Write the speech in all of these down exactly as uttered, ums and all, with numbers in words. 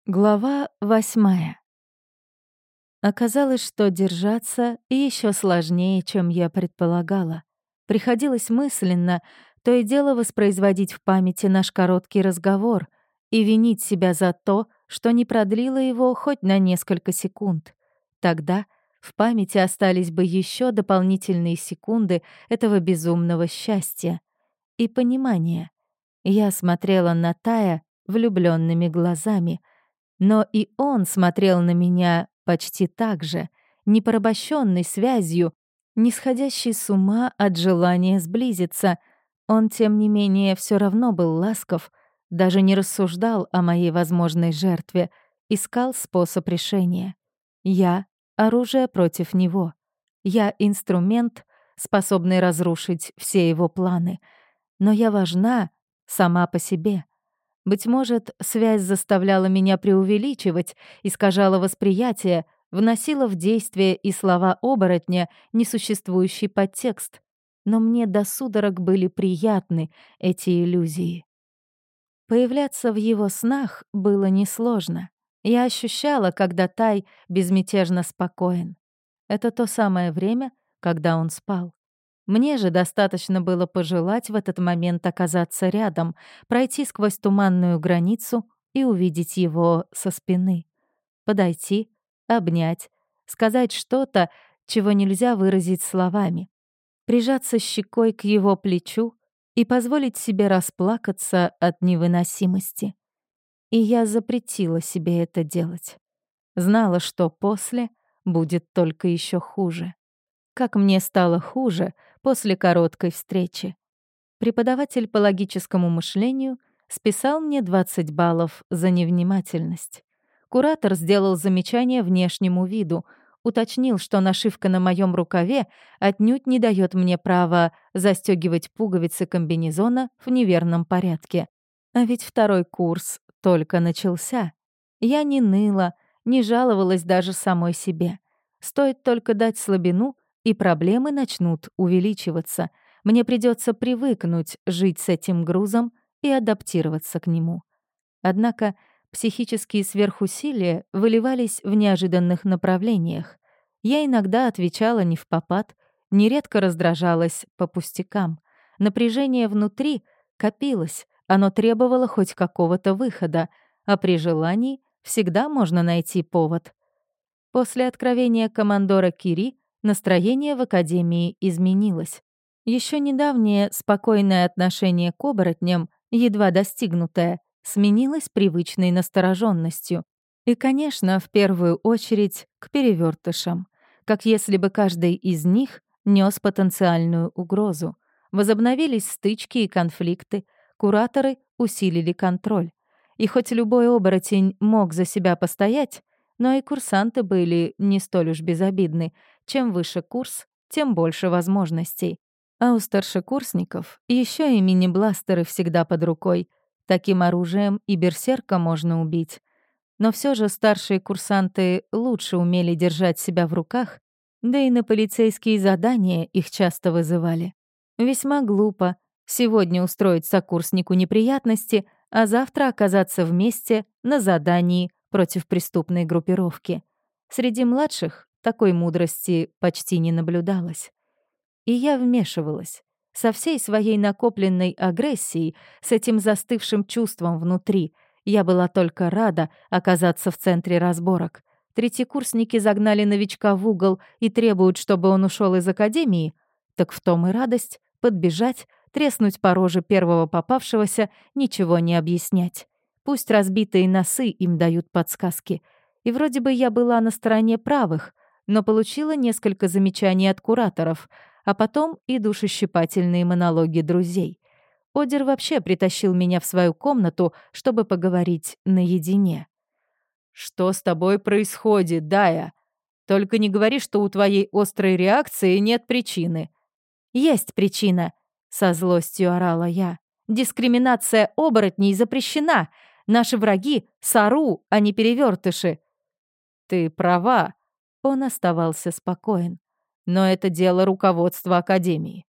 Глава восьмая. Оказалось, что держаться еще сложнее, чем я предполагала. Приходилось мысленно то и дело воспроизводить в памяти наш короткий разговор и винить себя за то, что не продлила его хоть на несколько секунд. Тогда в памяти остались бы еще дополнительные секунды этого безумного счастья и понимания. Я смотрела на Тая влюбленными глазами, но и он смотрел на меня почти так же, не порабощенный связью, не сходящий с ума от желания сблизиться. Он, тем не менее, все равно был ласков, даже не рассуждал о моей возможной жертве, искал способ решения. Я — оружие против него. Я — инструмент, способный разрушить все его планы. Но я важна сама по себе. Быть может, связь заставляла меня преувеличивать, искажала восприятие, вносила в действие и слова оборотня несуществующий подтекст. Но мне до судорог были приятны эти иллюзии. Появляться в его снах было несложно. Я ощущала, когда Тай безмятежно спокоен. Это то самое время, когда он спал. Мне же достаточно было пожелать в этот момент оказаться рядом, пройти сквозь туманную границу и увидеть его со спины. Подойти, обнять, сказать что-то, чего нельзя выразить словами. Прижаться щекой к его плечу и позволить себе расплакаться от невыносимости. И я запретила себе это делать. Знала, что после будет только еще хуже. Как мне стало хуже после короткой встречи. Преподаватель по логическому мышлению списал мне двадцать баллов за невнимательность. Куратор сделал замечание внешнему виду, уточнил, что нашивка на моем рукаве отнюдь не дает мне права застегивать пуговицы комбинезона в неверном порядке. А ведь второй курс только начался. Я не ныла, не жаловалась даже самой себе. Стоит только дать слабину, и проблемы начнут увеличиваться. Мне придется привыкнуть жить с этим грузом и адаптироваться к нему. Однако психические сверхусилия выливались в неожиданных направлениях. Я иногда отвечала не впопад, нередко раздражалась по пустякам. Напряжение внутри копилось, оно требовало хоть какого-то выхода, а при желании всегда можно найти повод. После откровения командора Кири настроение в Академии изменилось. Еще недавнее спокойное отношение к оборотням, едва достигнутое, сменилось привычной настороженностью. И, конечно, в первую очередь к перевертышам, как если бы каждый из них нес потенциальную угрозу. Возобновились стычки и конфликты, кураторы усилили контроль. И хоть любой оборотень мог за себя постоять, но и курсанты были не столь уж безобидны. Чем выше курс, тем больше возможностей. А у старшекурсников еще и мини-бластеры всегда под рукой. Таким оружием и берсерка можно убить. Но все же старшие курсанты лучше умели держать себя в руках, да и на полицейские задания их часто вызывали. Весьма глупо сегодня устроить сокурснику неприятности, а завтра оказаться вместе на задании против преступной группировки. Среди младших такой мудрости почти не наблюдалось. И я вмешивалась. Со всей своей накопленной агрессией, с этим застывшим чувством внутри, я была только рада оказаться в центре разборок. Третьекурсники загнали новичка в угол и требуют, чтобы он ушел из академии. Так в том и радость — подбежать, треснуть по роже первого попавшегося, ничего не объяснять. Пусть разбитые носы им дают подсказки. И вроде бы я была на стороне правых, но получила несколько замечаний от кураторов, а потом и душещипательные монологи друзей. Одер вообще притащил меня в свою комнату, чтобы поговорить наедине. «Что с тобой происходит, Дая? Только не говори, что у твоей острой реакции нет причины». «Есть причина», — со злостью орала я. «Дискриминация оборотней запрещена. Наши враги — Сару, а не перевертыши». «Ты права», — он оставался спокоен. «Но это дело руководства Академии.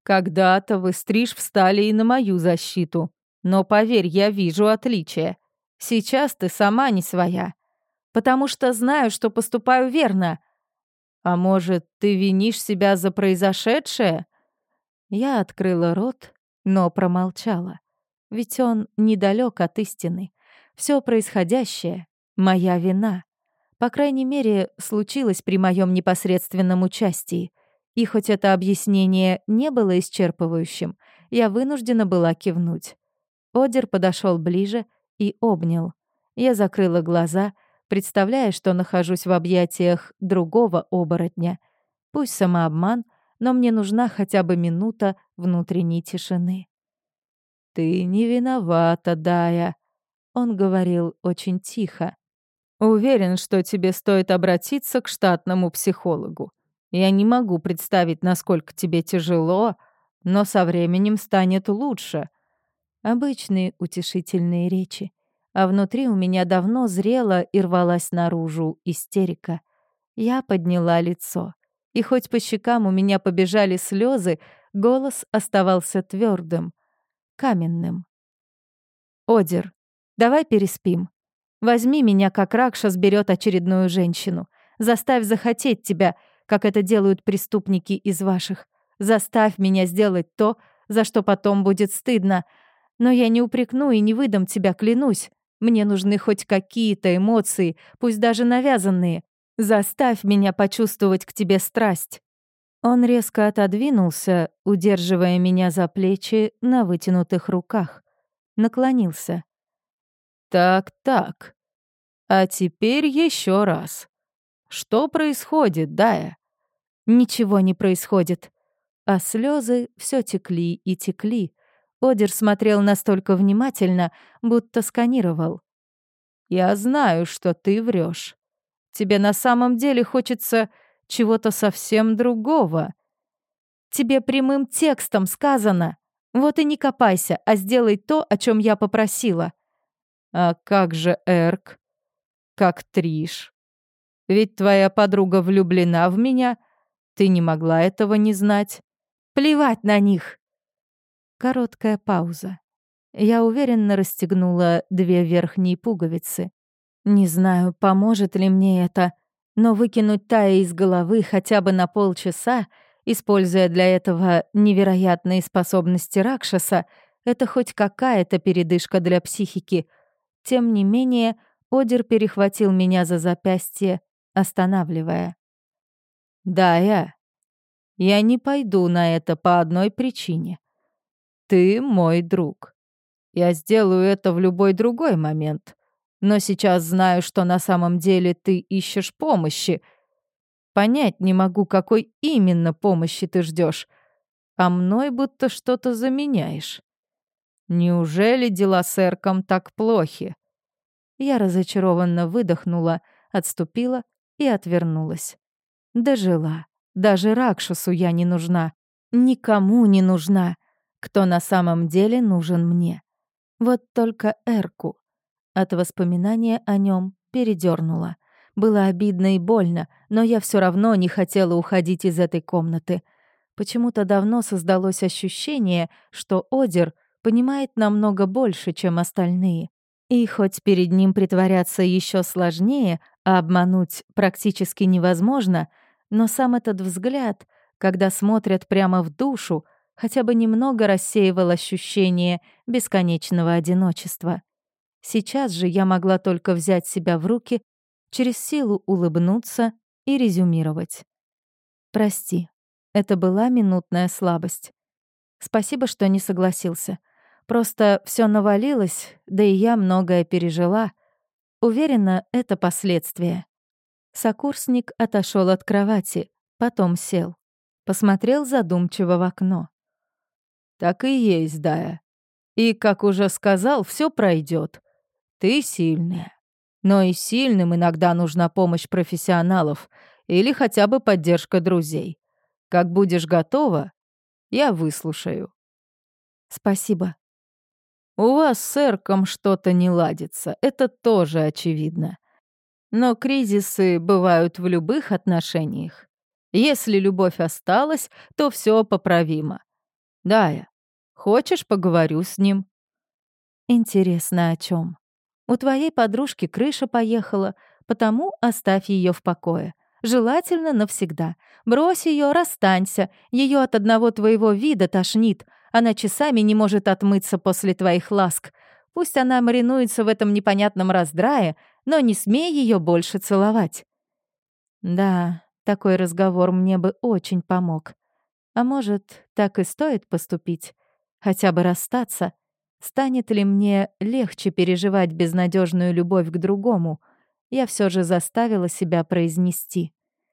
Когда-то вы, Стриж, встали и на мою защиту. Но, поверь, я вижу отличия. Сейчас ты сама не своя, потому что знаю, что поступаю верно. А может, ты винишь себя за произошедшее?» Я открыла рот, но промолчала. Ведь он недалек от истины. Все происходящее — моя вина. По крайней мере, случилось при моем непосредственном участии. И хоть это объяснение не было исчерпывающим, я вынуждена была кивнуть. Одер подошел ближе и обнял. Я закрыла глаза, представляя, что нахожусь в объятиях другого оборотня. Пусть самообман, но мне нужна хотя бы минута внутренней тишины. «Ты не виновата, Дая», — он говорил очень тихо. «Уверен, что тебе стоит обратиться к штатному психологу. Я не могу представить, насколько тебе тяжело, но со временем станет лучше». Обычные утешительные речи. А внутри у меня давно зрела и рвалась наружу истерика. Я подняла лицо. И хоть по щекам у меня побежали слезы, голос оставался твердым, каменным. «Одер, давай переспим. Возьми меня, как Ракшас берет очередную женщину. Заставь захотеть тебя, как это делают преступники из ваших. Заставь меня сделать то, за что потом будет стыдно. Но я не упрекну и не выдам тебя, клянусь. Мне нужны хоть какие-то эмоции, пусть даже навязанные. Заставь меня почувствовать к тебе страсть». Он резко отодвинулся, удерживая меня за плечи на вытянутых руках. Наклонился. «Так-так. А теперь еще раз. Что происходит, Дая?» Ничего не происходит. А слезы все текли и текли. Одер смотрел настолько внимательно, будто сканировал. «Я знаю, что ты врешь. Тебе на самом деле хочется чего-то совсем другого. Тебе прямым текстом сказано. Вот и не копайся, а сделай то, о чем я попросила». «А как же Эрк? Как Триш? Ведь твоя подруга влюблена в меня. Ты не могла этого не знать». «Плевать на них!» Короткая пауза. Я уверенно расстегнула две верхние пуговицы. Не знаю, поможет ли мне это, но выкинуть Тая из головы хотя бы на полчаса, используя для этого невероятные способности Ракшаса, это хоть какая-то передышка для психики. Тем не менее, Одер перехватил меня за запястье, останавливая. «Дая, я не пойду на это по одной причине. Ты мой друг. Я сделаю это в любой другой момент. Но сейчас знаю, что на самом деле ты ищешь помощи. Понять не могу, какой именно помощи ты ждешь, а мной будто что-то заменяешь. Неужели дела с Эрком так плохи?» Я разочарованно выдохнула, отступила и отвернулась. Дожила. Даже Ракшасу я не нужна. Никому не нужна. Кто на самом деле нужен мне. Вот только Эрку. От воспоминания о нем передёрнуло. Было обидно и больно, но я все равно не хотела уходить из этой комнаты. Почему-то давно создалось ощущение, что Одер понимает намного больше, чем остальные. И хоть перед ним притворяться еще сложнее, а обмануть практически невозможно, но сам этот взгляд, когда смотрят прямо в душу, хотя бы немного рассеивал ощущение бесконечного одиночества. Сейчас же я могла только взять себя в руки, через силу улыбнуться и резюмировать. «Прости, это была минутная слабость. Спасибо, что не согласился. Просто все навалилось, да и я многое пережила. Уверена, это последствия». Сокурсник отошел от кровати, потом сел. Посмотрел задумчиво в окно. «Так и есть, Дая. И, как уже сказал, все пройдет. Ты сильная. Но и сильным иногда нужна помощь профессионалов или хотя бы поддержка друзей. Как будешь готова, я выслушаю». «Спасибо». «У вас с Эрком что-то не ладится, это тоже очевидно. Но кризисы бывают в любых отношениях. Если любовь осталась, то все поправимо. Дая, хочешь, поговорю с ним?» «Интересно, о чем? У твоей подружки крыша поехала, потому оставь ее в покое. Желательно навсегда. Брось ее, расстанься. Ее от одного твоего вида тошнит. Она часами не может отмыться после твоих ласк. Пусть она маринуется в этом непонятном раздрае, но не смей ее больше целовать». Да, такой разговор мне бы очень помог. А может, так и стоит поступить? Хотя бы расстаться? Станет ли мне легче переживать безнадежную любовь к другому? Я все же заставила себя произнести.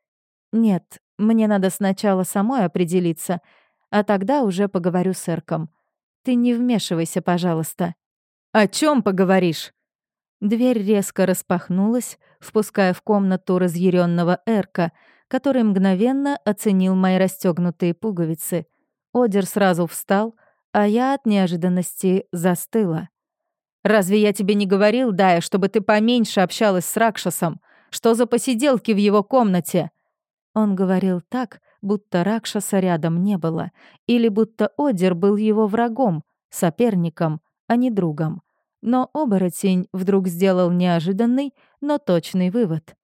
Нет, мне надо сначала самой определиться, а тогда уже поговорю с Эрком. Ты не вмешивайся, пожалуйста. «О чем поговоришь?» Дверь резко распахнулась, впуская в комнату разъяренного Эрка, который мгновенно оценил мои расстегнутые пуговицы. Одер сразу встал, а я от неожиданности застыла. «Разве я тебе не говорил, Дая, чтобы ты поменьше общалась с Ракшасом? Что за посиделки в его комнате?» Он говорил так, будто Ракшаса рядом не было, или будто Одер был его врагом, соперником, а не другом. Но оборотень вдруг сделал неожиданный, но точный вывод.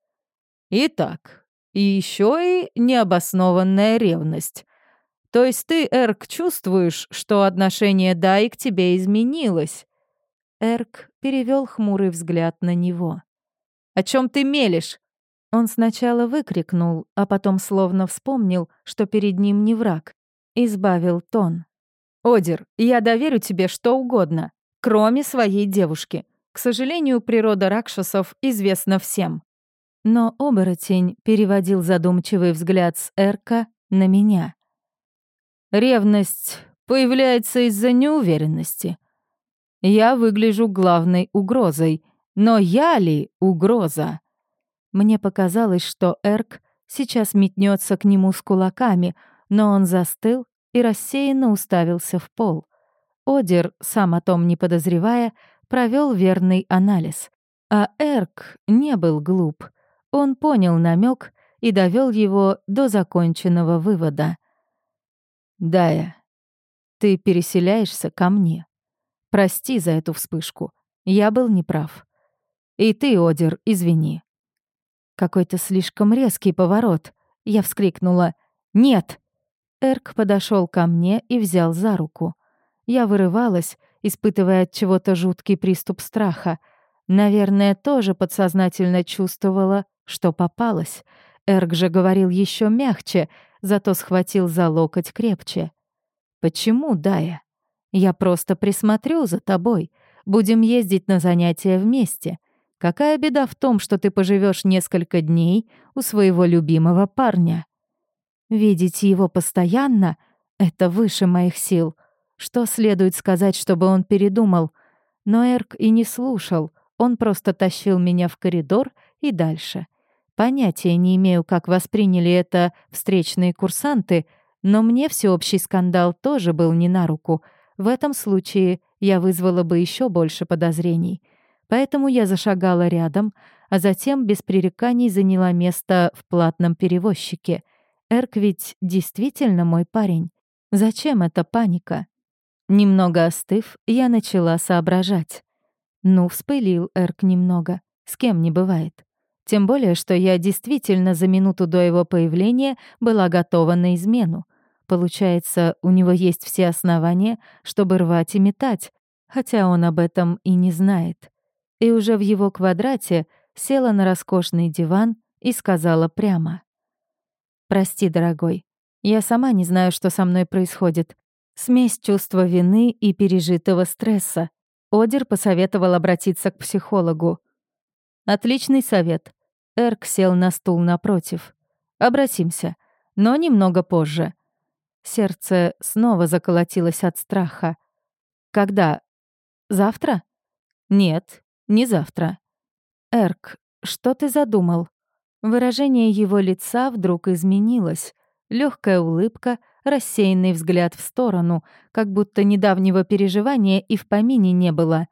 «Итак, и еще и необоснованная ревность. То есть ты, Эрк, чувствуешь, что отношение Даи к тебе изменилось?» Эрк перевел хмурый взгляд на него. «О чем ты мелешь?» Он сначала выкрикнул, а потом словно вспомнил, что перед ним не враг. Избавил тон. «Одер, я доверю тебе что угодно, кроме своей девушки. К сожалению, природа ракшасов известна всем». Но оборотень переводил задумчивый взгляд с Эрка на меня. «Ревность появляется из-за неуверенности. Я выгляжу главной угрозой, но я ли угроза?» Мне показалось, что Эрк сейчас метнется к нему с кулаками, но он застыл и рассеянно уставился в пол. Одер, сам о том не подозревая, провел верный анализ. А Эрк не был глуп. Он понял намек и довел его до законченного вывода. «Дая, ты переселяешься ко мне. Прости за эту вспышку. Я был неправ. И ты, Одер, извини». Какой-то слишком резкий поворот. Я вскрикнула «Нет!». Эрк подошел ко мне и взял за руку. Я вырывалась, испытывая от чего-то жуткий приступ страха. Наверное, тоже подсознательно чувствовала, что попалась. Эрк же говорил еще мягче, зато схватил за локоть крепче. «Почему, Дая? Я просто присмотрю за тобой. Будем ездить на занятия вместе. Какая беда в том, что ты поживешь несколько дней у своего любимого парня? Видеть его постоянно — это выше моих сил. Что следует сказать, чтобы он передумал? Но Эрк и не слушал, он просто тащил меня в коридор и дальше. Понятия не имею, как восприняли это встречные курсанты, но мне всеобщий скандал тоже был не на руку. В этом случае я вызвала бы еще больше подозрений. Поэтому я зашагала рядом, а затем без пререканий заняла место в платном перевозчике. Эрк ведь действительно мой парень. Зачем эта паника? Немного остыв, я начала соображать. Ну, вспылил Эрк немного. С кем не бывает. Тем более, что я действительно за минуту до его появления была готова на измену. Получается, у него есть все основания, чтобы рвать и метать, хотя он об этом и не знает. И уже в его квадрате села на роскошный диван и сказала прямо. «Прости, дорогой, я сама не знаю, что со мной происходит. Смесь чувства вины и пережитого стресса. Одер посоветовал обратиться к психологу». «Отличный совет». Эрк сел на стул напротив. «Обратимся, но немного позже». Сердце снова заколотилось от страха. «Когда? Завтра?» «Нет, не завтра». «Эрк, что ты задумал?» Выражение его лица вдруг изменилось. Легкая улыбка, рассеянный взгляд в сторону, как будто недавнего переживания и в помине не было.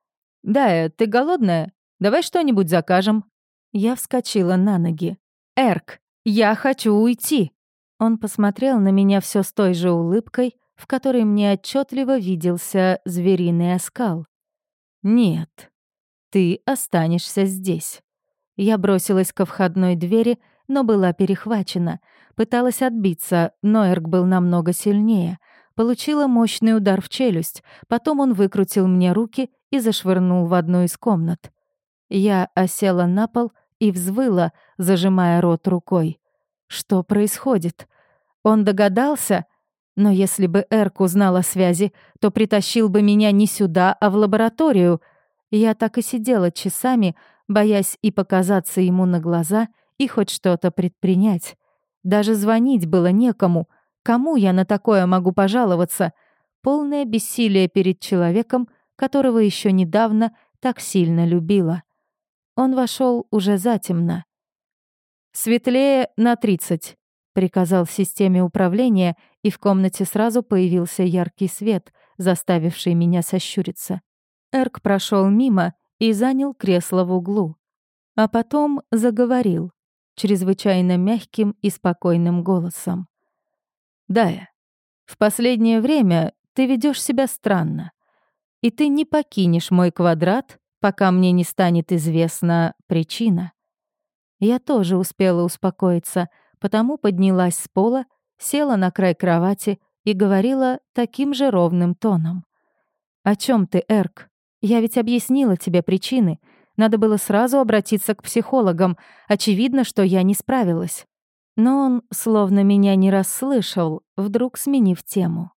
«Дая, ты голодная? Давай что-нибудь закажем». Я вскочила на ноги. «Эрк, я хочу уйти!» Он посмотрел на меня все с той же улыбкой, в которой мне отчетливо виделся звериный оскал. «Нет». Ты останешься здесь». Я бросилась ко входной двери, но была перехвачена. Пыталась отбиться, но Эрк был намного сильнее. Получила мощный удар в челюсть, потом он выкрутил мне руки и зашвырнул в одну из комнат. Я осела на пол и взвыла, зажимая рот рукой. Что происходит? Он догадался? Но если бы Эрк узнал о связи, то притащил бы меня не сюда, а в лабораторию. Я так и сидела часами, боясь и показаться ему на глаза, и хоть что-то предпринять. Даже звонить было некому. Кому я на такое могу пожаловаться? Полное бессилие перед человеком, которого еще недавно так сильно любила. Он вошел уже затемно. «Светлее на тридцать», — приказал системе управления, и в комнате сразу появился яркий свет, заставивший меня сощуриться. Эрк прошел мимо и занял кресло в углу. А потом заговорил, чрезвычайно мягким и спокойным голосом. «Дая, в последнее время ты ведешь себя странно, и ты не покинешь мой квадрат, пока мне не станет известна причина». Я тоже успела успокоиться, потому поднялась с пола, села на край кровати и говорила таким же ровным тоном. «О чем ты, Эрк? Я ведь объяснила тебе причины. Надо было сразу обратиться к психологам. Очевидно, что я не справилась». Но он, словно меня не расслышал, вдруг сменив тему.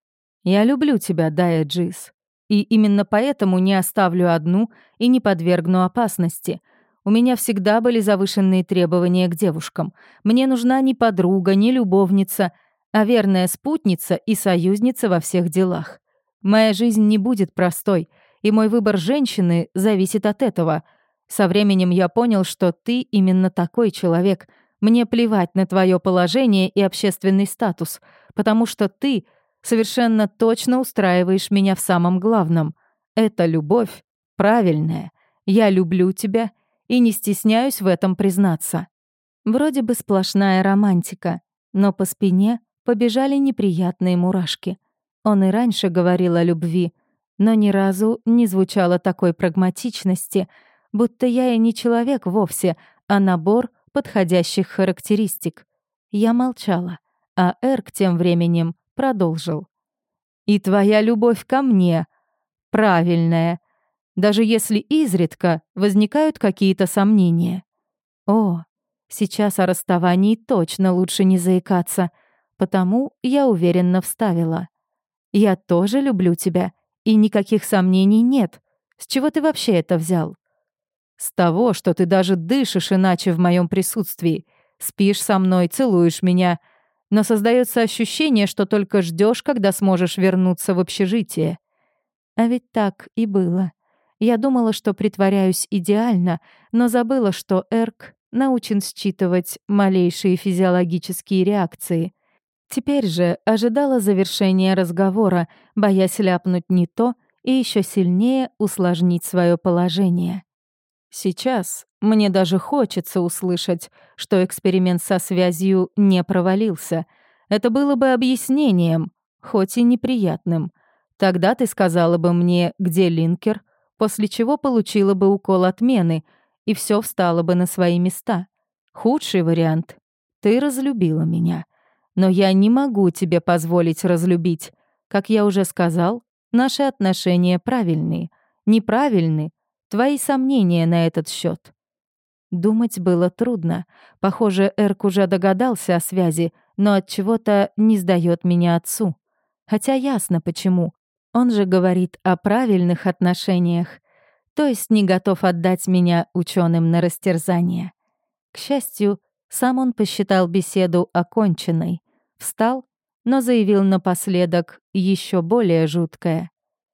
«Я люблю тебя, Дая Джис, и именно поэтому не оставлю одну и не подвергну опасности. У меня всегда были завышенные требования к девушкам. Мне нужна не подруга, не любовница, а верная спутница и союзница во всех делах. Моя жизнь не будет простой, и мой выбор женщины зависит от этого. Со временем я понял, что ты именно такой человек. Мне плевать на твое положение и общественный статус, потому что ты совершенно точно устраиваешь меня в самом главном. Это любовь правильная. Я люблю тебя и не стесняюсь в этом признаться». Вроде бы сплошная романтика, но по спине побежали неприятные мурашки. Он и раньше говорил о любви, но ни разу не звучало такой прагматичности, будто я и не человек вовсе, а набор подходящих характеристик. Я молчала, а Эрк тем временем продолжил. «И твоя любовь ко мне правильная, даже если изредка возникают какие-то сомнения. О, сейчас о расставании точно лучше не заикаться, потому я уверенно вставила. Я тоже люблю тебя, и никаких сомнений нет. С чего ты вообще это взял? С того, что ты даже дышишь иначе в моем присутствии, спишь со мной, целуешь меня, но создается ощущение, что только ждешь, когда сможешь вернуться в общежитие». А ведь так и было. Я думала, что притворяюсь идеально, но забыла, что Эрк научен считывать малейшие физиологические реакции. Теперь же ожидала завершения разговора, боясь ляпнуть не то и еще сильнее усложнить свое положение. Сейчас мне даже хочется услышать, что эксперимент со связью не провалился. Это было бы объяснением, хоть и неприятным. Тогда ты сказала бы мне, где линкер, после чего получила бы укол отмены, и все встало бы на свои места. Худший вариант — ты разлюбила меня. Но я не могу тебе позволить разлюбить. Как я уже сказал, наши отношения правильные. Неправильны твои сомнения на этот счет. Думать было трудно. Похоже, Эрк уже догадался о связи, но от чего-то не сдаёт меня отцу. Хотя ясно почему. Он же говорит о правильных отношениях, то есть не готов отдать меня ученым на растерзание. К счастью, сам он посчитал беседу оконченной. Встал, но заявил напоследок еще более жуткое.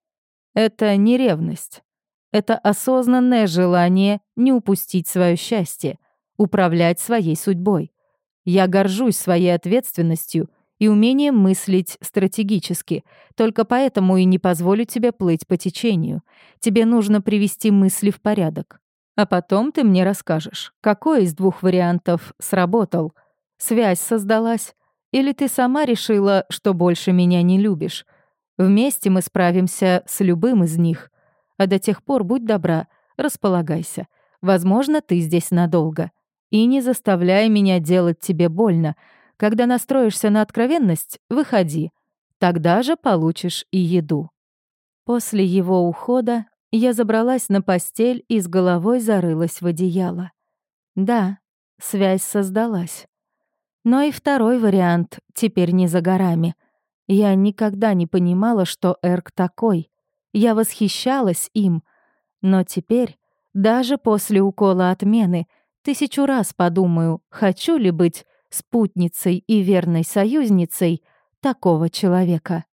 «Это не ревность. Это осознанное желание не упустить свое счастье, управлять своей судьбой. Я горжусь своей ответственностью и умением мыслить стратегически, только поэтому и не позволю тебе плыть по течению. Тебе нужно привести мысли в порядок. А потом ты мне расскажешь, какой из двух вариантов сработал. Связь создалась, или ты сама решила, что больше меня не любишь. Вместе мы справимся с любым из них. А до тех пор будь добра, располагайся. Возможно, ты здесь надолго. И не заставляй меня делать тебе больно. Когда настроишься на откровенность, выходи. Тогда же получишь и еду». После его ухода я забралась на постель и с головой зарылась в одеяло. Да, связь создалась. Но и второй вариант теперь не за горами. Я никогда не понимала, что Эрк такой. Я восхищалась им. Но теперь, даже после укола отмены, тысячу раз подумаю, хочу ли быть спутницей и верной союзницей такого человека.